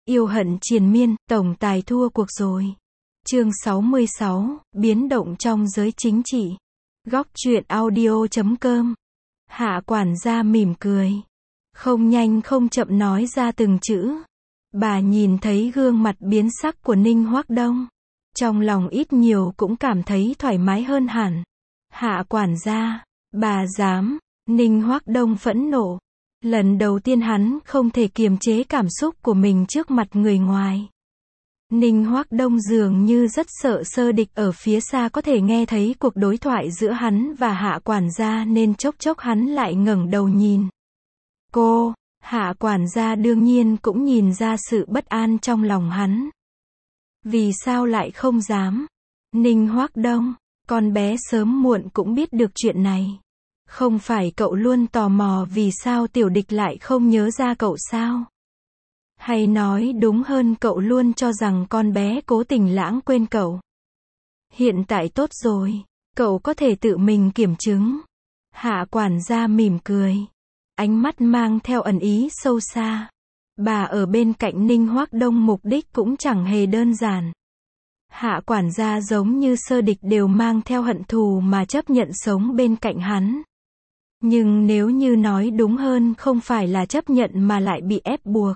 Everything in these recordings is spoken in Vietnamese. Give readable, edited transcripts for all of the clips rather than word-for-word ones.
Yêu hận triền miên, tổng tài thua cuộc rồi. Chương 66, biến động trong giới chính trị. Góc truyện audio.com. Hạ quản gia mỉm cười. Không nhanh không chậm nói ra từng chữ. Bà nhìn thấy gương mặt biến sắc của Ninh Hoắc Đông. Trong lòng ít nhiều cũng cảm thấy thoải mái hơn hẳn. Hạ quản gia, bà dám, Ninh Hoắc Đông phẫn nộ. Lần đầu tiên hắn không thể kiềm chế cảm xúc của mình trước mặt người ngoài. Ninh Hoắc Đông dường như rất sợ Sơ Địch ở phía xa có thể nghe thấy cuộc đối thoại giữa hắn và Hạ quản gia nên chốc chốc hắn lại ngẩng đầu nhìn. Cô, Hạ quản gia đương nhiên cũng nhìn ra sự bất an trong lòng hắn. Vì sao lại không dám? Ninh Hoắc Đông, con bé sớm muộn cũng biết được chuyện này. Không phải cậu luôn tò mò vì sao Tiểu Địch lại không nhớ ra cậu sao? Hay nói đúng hơn cậu luôn cho rằng con bé cố tình lãng quên cậu. Hiện tại tốt rồi, cậu có thể tự mình kiểm chứng. Hạ quản gia mỉm cười. Ánh mắt mang theo ẩn ý sâu xa. Bà ở bên cạnh Ninh Hoắc Đông mục đích cũng chẳng hề đơn giản. Hạ quản gia giống như Sơ Địch đều mang theo hận thù mà chấp nhận sống bên cạnh hắn. Nhưng nếu như nói đúng hơn không phải là chấp nhận mà lại bị ép buộc.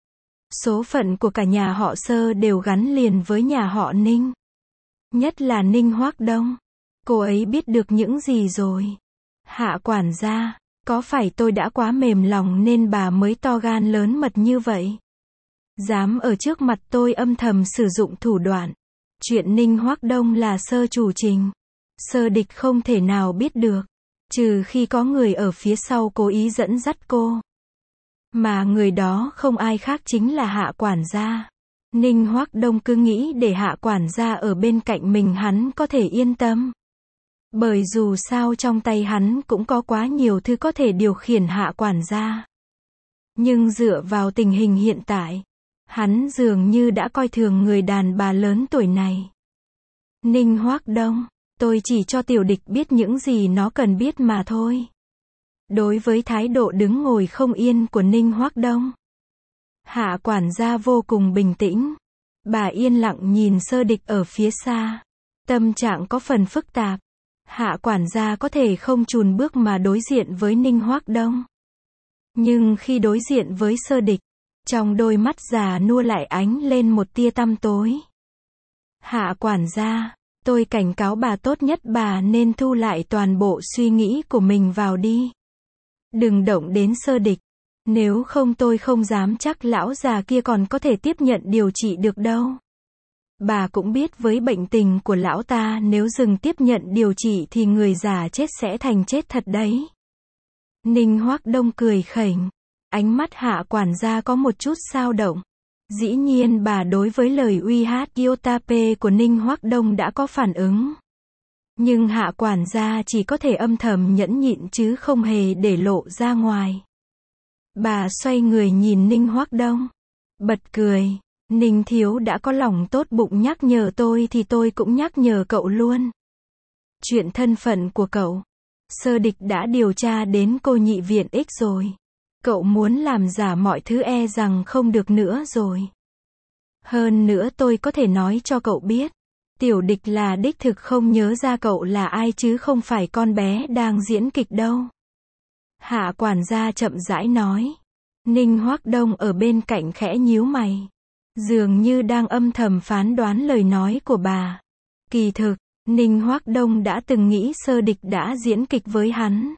Số phận của cả nhà họ Sơ đều gắn liền với nhà họ Ninh. Nhất là Ninh Hoắc Đông. Cô ấy biết được những gì rồi? Hạ quản gia, có phải tôi đã quá mềm lòng nên bà mới to gan lớn mật như vậy? Dám ở trước mặt tôi âm thầm sử dụng thủ đoạn. Chuyện Ninh Hoắc Đông là Sơ chủ trình. Sơ Địch không thể nào biết được. Trừ khi có người ở phía sau cố ý dẫn dắt cô. Mà người đó không ai khác chính là Hạ quản gia. Ninh Hoắc Đông cứ nghĩ để Hạ quản gia ở bên cạnh mình hắn có thể yên tâm. Bởi dù sao trong tay hắn cũng có quá nhiều thứ có thể điều khiển Hạ quản gia. Nhưng dựa vào tình hình hiện tại, hắn dường như đã coi thường người đàn bà lớn tuổi này. Ninh Hoắc Đông, tôi chỉ cho Tiểu Địch biết những gì nó cần biết mà thôi. Đối với thái độ đứng ngồi không yên của Ninh Hoắc Đông, Hạ quản gia vô cùng bình tĩnh. Bà yên lặng nhìn Sơ Địch ở phía xa. Tâm trạng có phần phức tạp. Hạ quản gia có thể không chùn bước mà đối diện với Ninh Hoắc Đông. Nhưng khi đối diện với Sơ Địch, trong đôi mắt già nua lại ánh lên một tia tăm tối. Hạ quản gia, tôi cảnh cáo bà tốt nhất bà nên thu lại toàn bộ suy nghĩ của mình vào đi. Đừng động đến Sơ Địch. Nếu không tôi không dám chắc lão già kia còn có thể tiếp nhận điều trị được đâu. Bà cũng biết với bệnh tình của lão ta nếu dừng tiếp nhận điều trị thì người già chết sẽ thành chết thật đấy. Ninh Hoắc Đông cười khỉnh. Ánh mắt Hạ quản gia có một chút xao động. Dĩ nhiên bà đối với lời uy hát Yotape của Ninh Hoắc Đông đã có phản ứng. Nhưng Hạ quản gia chỉ có thể âm thầm nhẫn nhịn chứ không hề để lộ ra ngoài. Bà xoay người nhìn Ninh Hoắc Đông. Bật cười. Ninh thiếu đã có lòng tốt bụng nhắc nhở tôi thì tôi cũng nhắc nhở cậu luôn. Chuyện thân phận của cậu, Sơ Địch đã điều tra đến cô nhị viện X rồi. Cậu muốn làm giả mọi thứ e rằng không được nữa rồi. Hơn nữa tôi có thể nói cho cậu biết. Tiểu Địch là đích thực không nhớ ra cậu là ai chứ không phải con bé đang diễn kịch đâu. Hạ quản gia chậm rãi nói. Ninh Hoắc Đông ở bên cạnh khẽ nhíu mày. Dường như đang âm thầm phán đoán lời nói của bà. Kỳ thực, Ninh Hoắc Đông đã từng nghĩ Sơ Địch đã diễn kịch với hắn.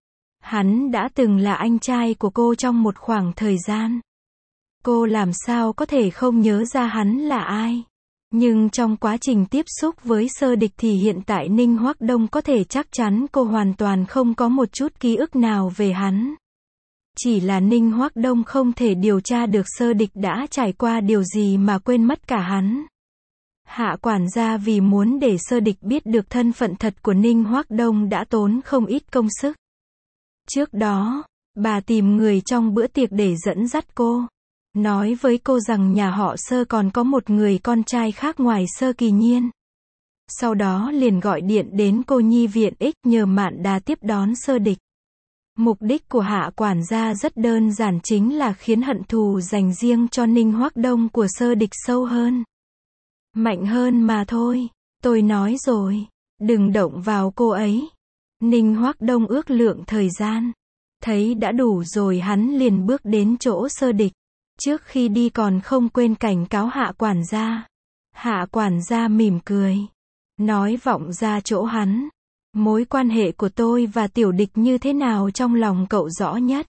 Hắn đã từng là anh trai của cô trong một khoảng thời gian. Cô làm sao có thể không nhớ ra hắn là ai? Nhưng trong quá trình tiếp xúc với Sơ Địch thì hiện tại Ninh Hoắc Đông có thể chắc chắn cô hoàn toàn không có một chút ký ức nào về hắn. Chỉ là Ninh Hoắc Đông không thể điều tra được Sơ Địch đã trải qua điều gì mà quên mất cả hắn. Hạ quản gia vì muốn để Sơ Địch biết được thân phận thật của Ninh Hoắc Đông đã tốn không ít công sức. Trước đó, bà tìm người trong bữa tiệc để dẫn dắt cô. Nói với cô rằng nhà họ Sơ còn có một người con trai khác ngoài Sơ Kỳ Nhiên. Sau đó liền gọi điện đến cô nhi viện X nhờ Mạn Đà tiếp đón Sơ Địch. Mục đích của Hạ quản gia rất đơn giản, chính là khiến hận thù dành riêng cho Ninh Hoắc Đông của Sơ Địch sâu hơn, mạnh hơn mà thôi. Tôi nói rồi, đừng động vào cô ấy. Ninh Hoắc Đông ước lượng thời gian, thấy đã đủ rồi hắn liền bước đến chỗ Sơ Địch. Trước khi đi còn không quên cảnh cáo Hạ quản gia. Hạ quản gia mỉm cười, nói vọng ra chỗ hắn. Mối quan hệ của tôi và Tiểu Địch như thế nào trong lòng cậu rõ nhất.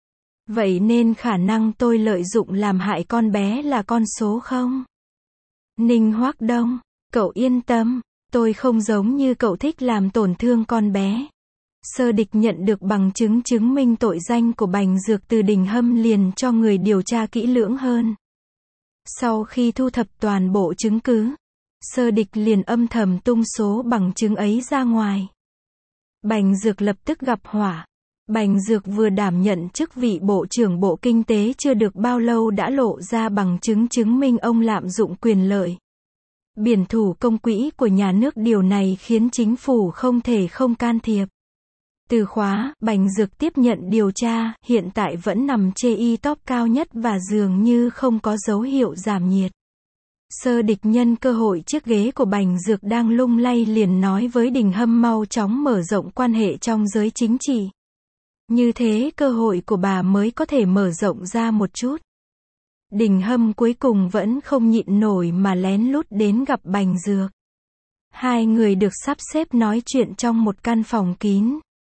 Vậy nên khả năng tôi lợi dụng làm hại con bé là con số không? Ninh Hoắc Đông, cậu yên tâm, tôi không giống như cậu thích làm tổn thương con bé. Sơ Địch nhận được bằng chứng chứng minh tội danh của Bành Dược từ Đình Hâm liền cho người điều tra kỹ lưỡng hơn. Sau khi thu thập toàn bộ chứng cứ, Sơ Địch liền âm thầm tung số bằng chứng ấy ra ngoài. Bành Dược lập tức gặp hỏa. Bành Dược vừa đảm nhận chức vị Bộ trưởng Bộ Kinh tế chưa được bao lâu đã lộ ra bằng chứng chứng minh ông lạm dụng quyền lợi, biển thủ công quỹ của nhà nước. Điều này khiến chính phủ không thể không can thiệp. Từ khóa, Bành Dược tiếp nhận điều tra, hiện tại vẫn nằm chê top cao nhất và dường như không có dấu hiệu giảm nhiệt. Sơ Địch nhân cơ hội chiếc ghế của Bành Dược đang lung lay liền nói với Đình Hâm mau chóng mở rộng quan hệ trong giới chính trị. Như thế cơ hội của bà mới có thể mở rộng ra một chút. Đình Hâm cuối cùng vẫn không nhịn nổi mà lén lút đến gặp Bành Dược. Hai người được sắp xếp nói chuyện trong một căn phòng kín.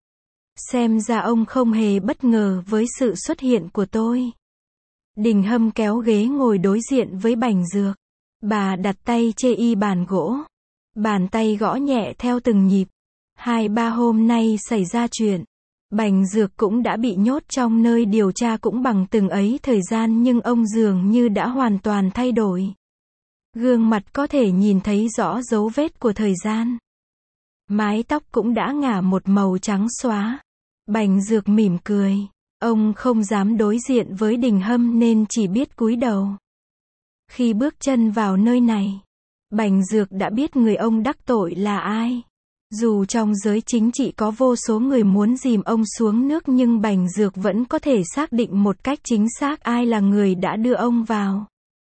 Xem ra ông không hề bất ngờ với sự xuất hiện của tôi. Đình Hâm kéo ghế ngồi đối diện với Bành Dược. Bà đặt tay chê bàn gỗ. Bàn tay gõ nhẹ theo từng nhịp. 2-3 hôm nay xảy ra chuyện. Bành Dược cũng đã bị nhốt trong nơi điều tra cũng bằng từng ấy thời gian, nhưng ông dường như đã hoàn toàn thay đổi. Gương mặt có thể nhìn thấy rõ dấu vết của thời gian. Mái tóc cũng đã ngả một màu trắng xóa. Bành Dược mỉm cười. Ông không dám đối diện với Đình Hâm nên chỉ biết cúi đầu. Khi bước chân vào nơi này, Bành Dược đã biết người ông đắc tội là ai. Dù trong giới chính trị có vô số người muốn dìm ông xuống nước, nhưng Bành Dược vẫn có thể xác định một cách chính xác ai là người đã đưa ông vào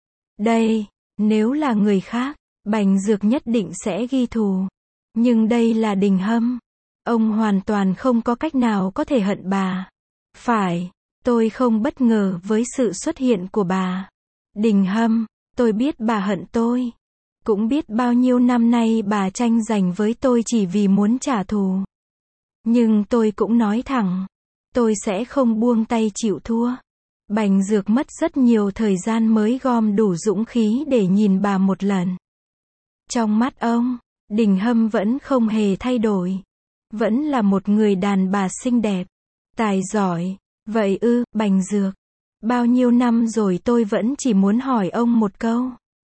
đây. Nếu là người khác, Bành Dược nhất định sẽ ghi thù. Nhưng đây là Đình Hâm. Ông hoàn toàn không có cách nào có thể hận bà. Phải, tôi không bất ngờ với sự xuất hiện của bà. Đình Hâm, tôi biết bà hận tôi. Cũng biết bao nhiêu năm nay bà tranh giành với tôi chỉ vì muốn trả thù. Nhưng tôi cũng nói thẳng, tôi sẽ không buông tay chịu thua. Bành Dược mất rất nhiều thời gian mới gom đủ dũng khí để nhìn bà một lần. Trong mắt ông, Đình Hâm vẫn không hề thay đổi. Vẫn là một người đàn bà xinh đẹp, tài giỏi. Vậy ư, Bành Dược. Bao nhiêu năm rồi tôi vẫn chỉ muốn hỏi ông một câu.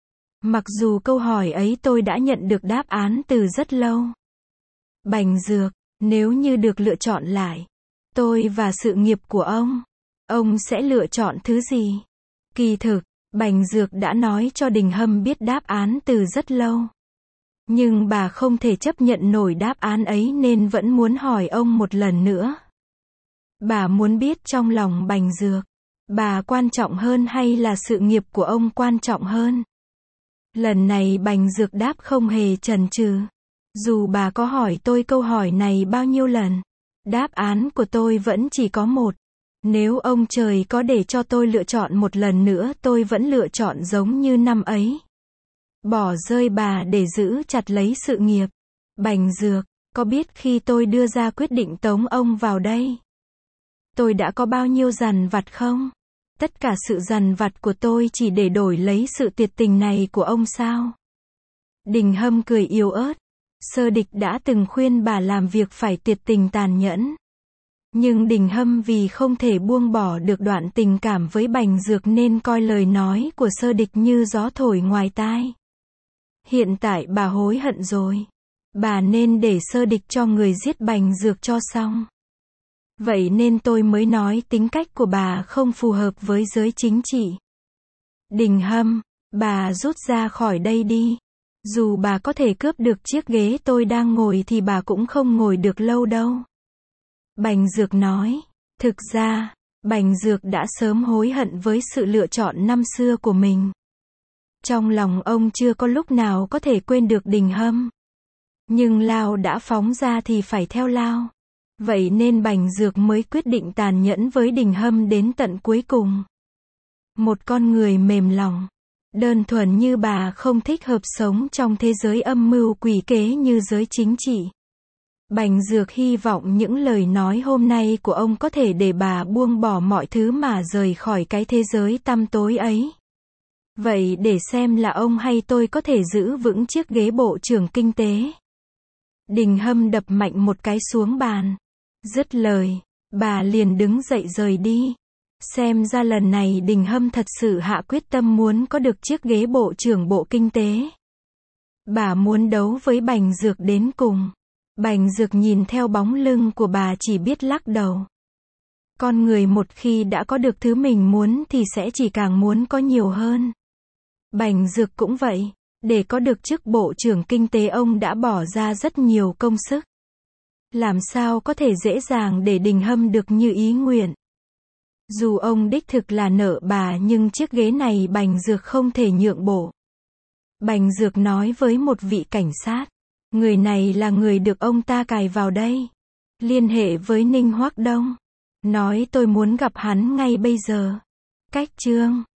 Mặc dù câu hỏi ấy tôi đã nhận được đáp án từ rất lâu. Bành Dược, nếu như được lựa chọn lại, tôi và sự nghiệp của ông sẽ lựa chọn thứ gì? Kỳ thực, Bành Dược đã nói cho Đình Hâm biết đáp án từ rất lâu. Nhưng bà không thể chấp nhận nổi đáp án ấy nên vẫn muốn hỏi ông một lần nữa. Bà muốn biết trong lòng Bành Dược, bà quan trọng hơn hay là sự nghiệp của ông quan trọng hơn? Lần này Bành Dược đáp không hề chần chừ. Dù bà có hỏi tôi câu hỏi này bao nhiêu lần, đáp án của tôi vẫn chỉ có một. Nếu ông trời có để cho tôi lựa chọn một lần nữa, tôi vẫn lựa chọn giống như năm ấy. Bỏ rơi bà để giữ chặt lấy sự nghiệp. Bành Dược, có biết khi tôi đưa ra quyết định tống ông vào đây, tôi đã có bao nhiêu dằn vặt không? Tất cả sự dằn vặt của tôi chỉ để đổi lấy sự tuyệt tình này của ông sao? Đình Hâm cười yếu ớt. Sơ Địch đã từng khuyên bà làm việc phải tuyệt tình tàn nhẫn. Nhưng Đình Hâm vì không thể buông bỏ được đoạn tình cảm với Bành Dược nên coi lời nói của Sơ Địch như gió thổi ngoài tai. Hiện tại bà hối hận rồi. Bà nên để Sơ Địch cho người giết Bành Dược cho xong. Vậy nên tôi mới nói tính cách của bà không phù hợp với giới chính trị. Đình Hâm, bà rút ra khỏi đây đi. Dù bà có thể cướp được chiếc ghế tôi đang ngồi thì bà cũng không ngồi được lâu đâu. Bành Dược nói. Thực ra, Bành Dược đã sớm hối hận với sự lựa chọn năm xưa của mình. Trong lòng ông chưa có lúc nào có thể quên được Đình Hâm. Nhưng Lao đã phóng ra thì phải theo Lao. Vậy nên Bành Dược mới quyết định tàn nhẫn với Đình Hâm đến tận cuối cùng. Một con người mềm lòng, đơn thuần như bà không thích hợp sống trong thế giới âm mưu quỷ kế như giới chính trị. Bành Dược hy vọng những lời nói hôm nay của ông có thể để bà buông bỏ mọi thứ mà rời khỏi cái thế giới tăm tối ấy. Vậy để xem là ông hay tôi có thể giữ vững chiếc ghế Bộ trưởng Kinh tế. Đình Hâm đập mạnh một cái xuống bàn. Dứt lời, bà liền đứng dậy rời đi. Xem ra lần này Đình Hâm thật sự hạ quyết tâm muốn có được chiếc ghế Bộ trưởng Bộ Kinh tế. Bà muốn đấu với Bành Dược đến cùng. Bành Dược nhìn theo bóng lưng của bà chỉ biết lắc đầu. Con người một khi đã có được thứ mình muốn thì sẽ chỉ càng muốn có nhiều hơn. Bành Dược cũng vậy. Để có được chức Bộ trưởng Kinh tế ông đã bỏ ra rất nhiều công sức. Làm sao có thể dễ dàng để Đình Hâm được như ý nguyện. Dù ông đích thực là nợ bà nhưng chiếc ghế này Bành Dược không thể nhượng bộ. Bành Dược nói với một vị cảnh sát. Người này là người được ông ta cài vào đây. Liên hệ với Ninh Hoắc Đông. Nói tôi muốn gặp hắn ngay bây giờ. Cách chương